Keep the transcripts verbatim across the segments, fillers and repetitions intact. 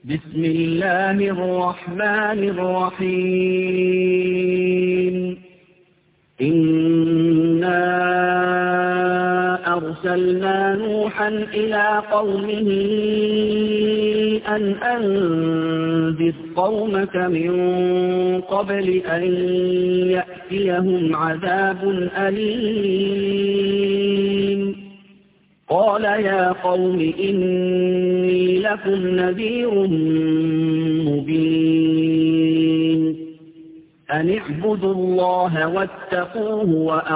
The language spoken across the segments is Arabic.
بسم الله الرحمن الرحيم إنا أرسلنا نوحا إلى قومه أن أنذر قومك من قبل أن يأتيهم عذاب أليم قال يا قوم إني لكم نذير مبين أن اعبدوا الله واتقوه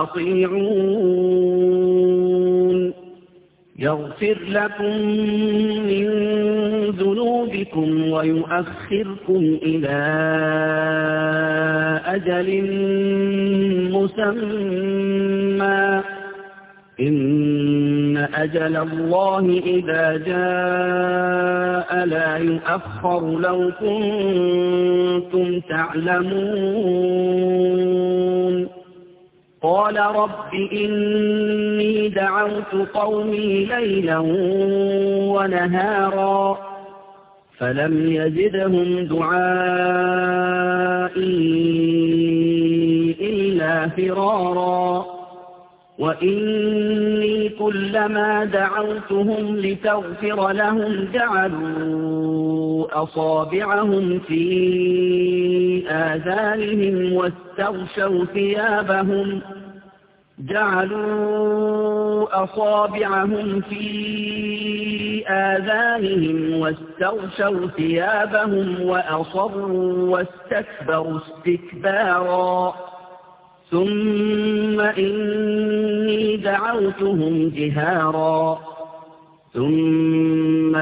وأطيعون يغفر لكم من ذنوبكم ويؤخركم إلى أجل مسمى إن أجل الله إذا جاء لا يؤخر لو كنتم تعلمون قال رب إني دعوت قومي ليلا ونهارا فلم يزدهم دعائي إلا فرارا وإني كلما دعوتهم لتغفر لهم جعلوا أصابعهم في آذانهم واستغشوا ثيابهم جعلوا أصابعهم في آذانهم واستغشوا ثيابهم وأصروا واستكبروا استكبارا ثم إني دعوتهم جهارا ثم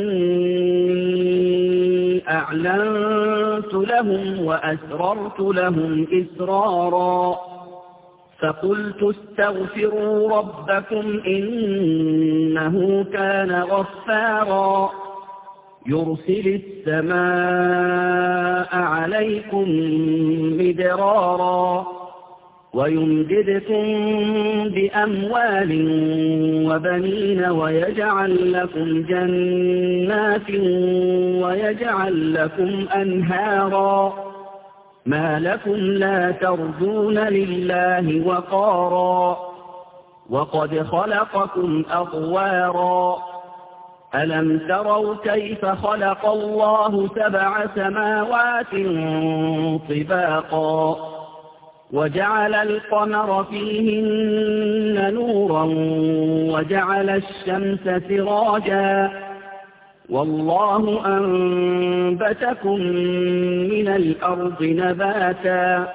إني أعلنت لهم وأسررت لهم إسرارا فقلت استغفروا ربكم إنه كان غفارا يرسل السماء عليكم مدرارا ويمددكم بأموال وبنين ويجعل لكم جنات ويجعل لكم أنهارا ما لكم لا ترجون لله وقارا وقد خلقكم أطوارا ألم تروا كيف خلق الله سبع سماوات طباقا وجعل القمر فيهن نورا وجعل الشمس سراجا والله أنبتكم من الأرض نباتا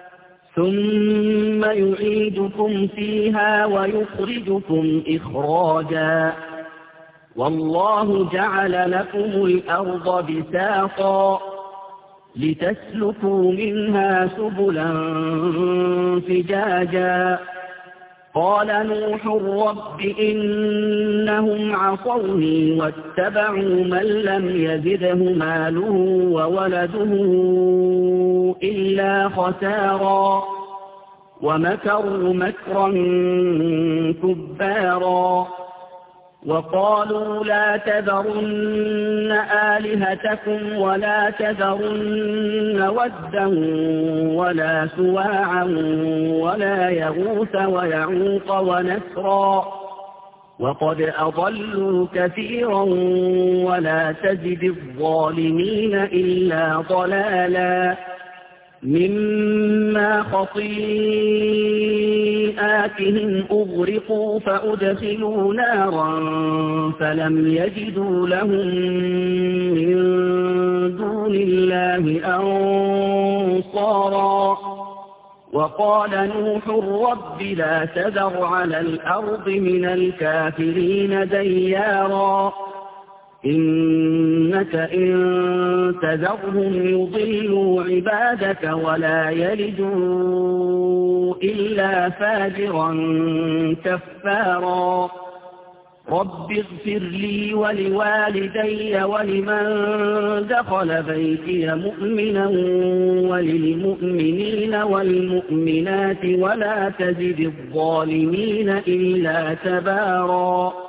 ثم يعيدكم فيها ويخرجكم إخراجا والله جعل لكم الأرض بساطا لتسلكوا منها سبلا فجاجا قال نوح رب إنهم عصوني واتبعوا من لم يزده ماله وولده إلا خسارا ومكروا مكرا كبارا وقالوا لا تذرن آلهتكم ولا تذرن ودا ولا سواعا ولا يغوث ويعوق ونسرا وقد أضلوا كثيرا ولا تزد الظالمين إلا ضلالا مما خطيئاتهم أغرقوا فأدخلوا نارا فلم يجدوا لهم من دون الله أنصارا وقال نوح رب لا تذر على الأرض من الكافرين ديارا إنك إن تذرهم يضلوا عبادك ولا يلدوا إلا فاجرا كفارا رب اغفر لي ولوالدي ولمن دخل بيتي مؤمنا وللمؤمنين والمؤمنات ولا تزد الظالمين إلا تبارا